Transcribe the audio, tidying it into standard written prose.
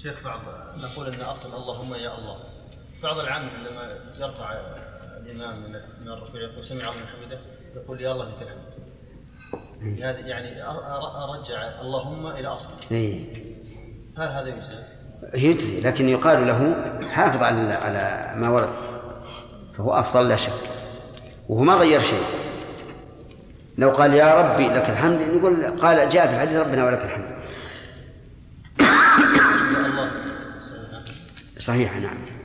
شيخ بعض نقول ان اصل اللهم يا الله، بعض العام عندما يرفع الامام من الركوع يقول سمع الله حمده يقول يا الله لك الحمد. هذا يعني ارجع اللهم الى اصله. هل هذا يجزي؟ يجزي، لكن يقال له حافظ على ما ورد، فهو افضل لا شك، وهو ما غير شيء. لو قال يا ربي لك الحمد نقول قال جاء في الحديث ربنا ولك الحمد. صحيح، نعم.